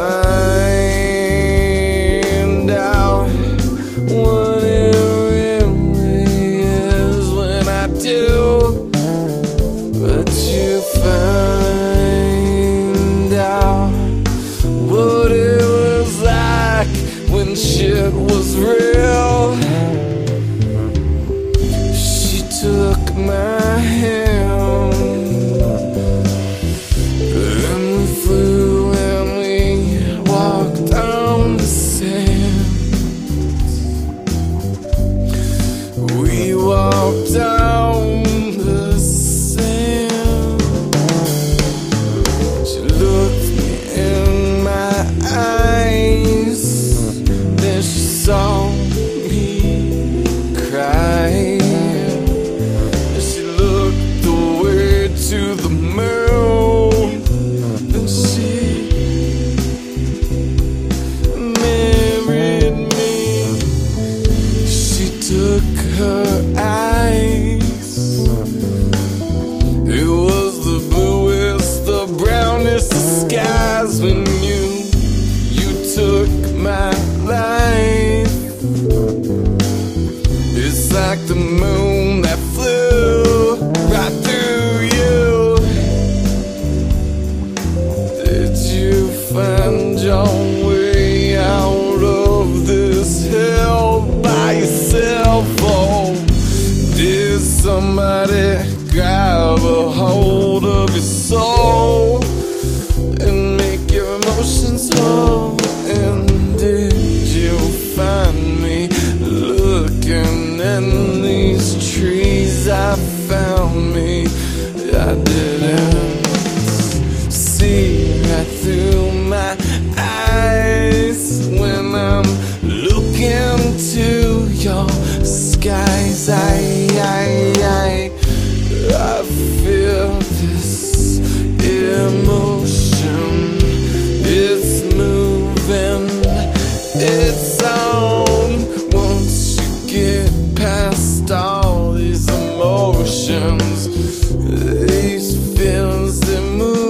find out what it really is when I do. But you find out what it was like when shit was real. She took my hand and we flew and we walked on the sand. We walked on the sand. She looked me in my eyes, then she saw me crying. To the moon, then she married me. She took her eyes. It was the bluest, the brownest of skies when you took my life. It's like the moon that flew right through you. Find your way out of this hell by yourself. Oh, did somebody grab a hold of your soul and make your emotions whole? And did you find me looking in these trees? I found me, I didn't see right through my eyes when I'm looking to your skies. I feel this emotion. It's moving, it's on. Once you get past all these emotions, these feelings, they move.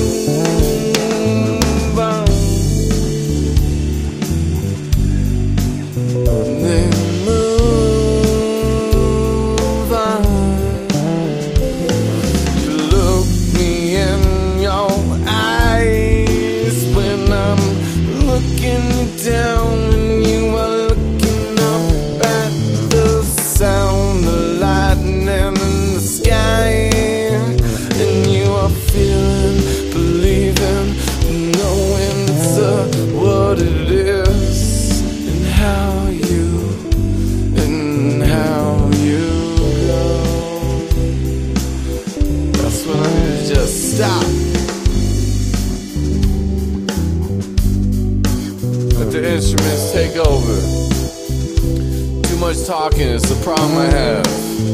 Down and you are looking up at the sound of lightning in the sky, and you are feeling, believing, knowing it's what it is, and how you go. That's when I need to just stop. The instruments take over. Too much talking is the problem I have.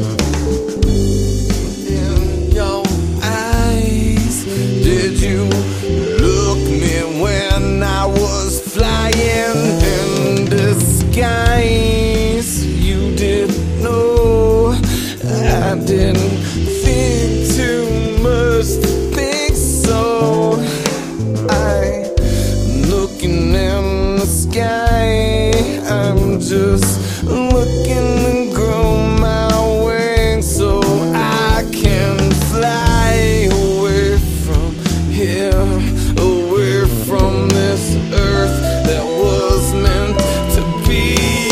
In your eyes, did you look me when I was flying in disguise? You didn't know. I didn't think too much to think so. Looking in the sky, I'm just looking to grow my wings so I can fly away from here, away from this earth that was meant to be.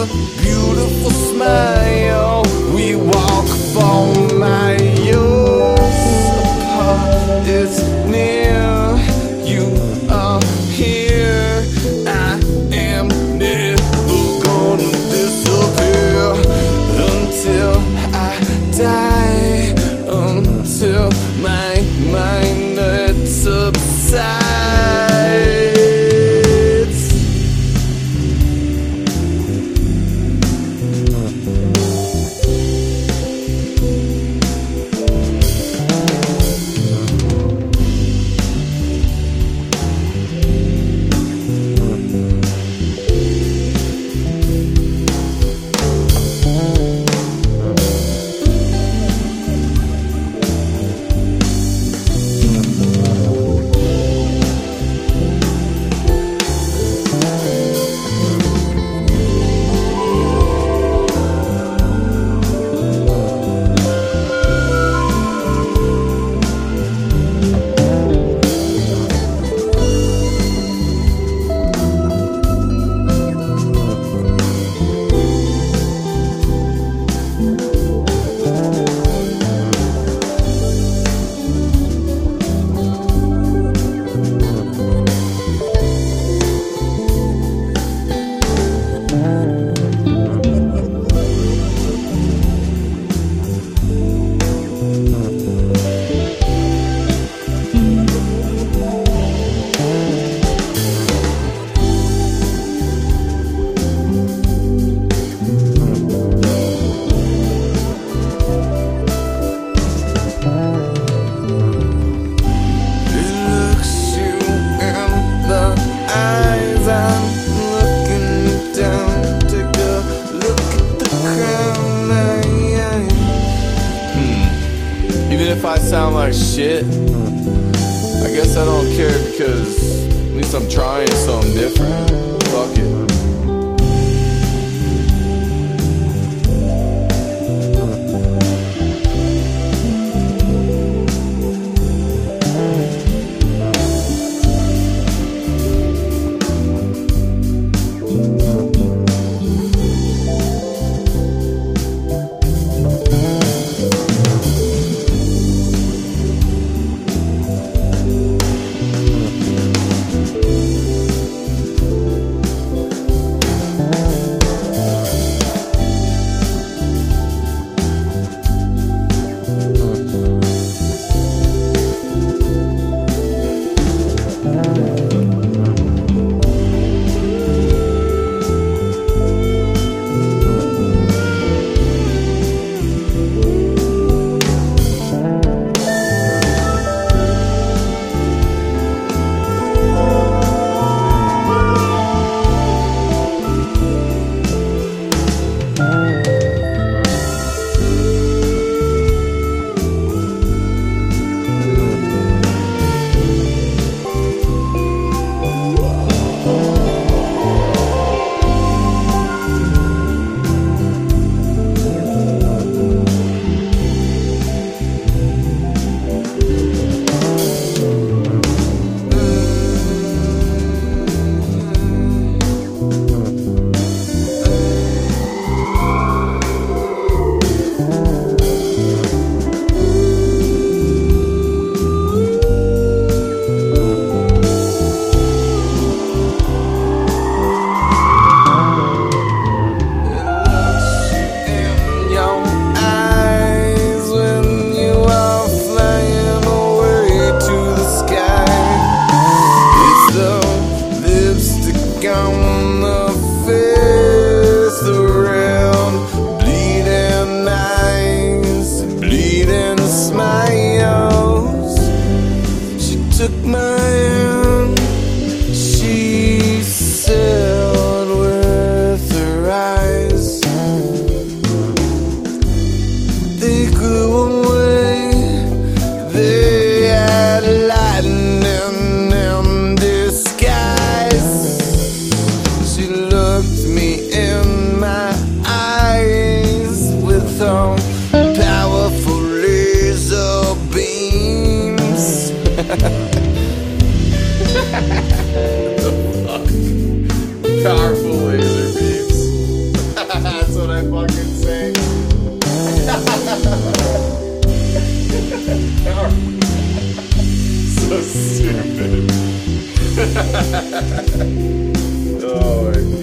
beautiful smile. We walk 4 miles apart. It's near. You are here. I am never gonna disappear until I die, until my mind subsides. Even if I sound like shit, I guess I don't care because at least I'm trying something different. Fuck it. I fucking say? So stupid. Oh my God.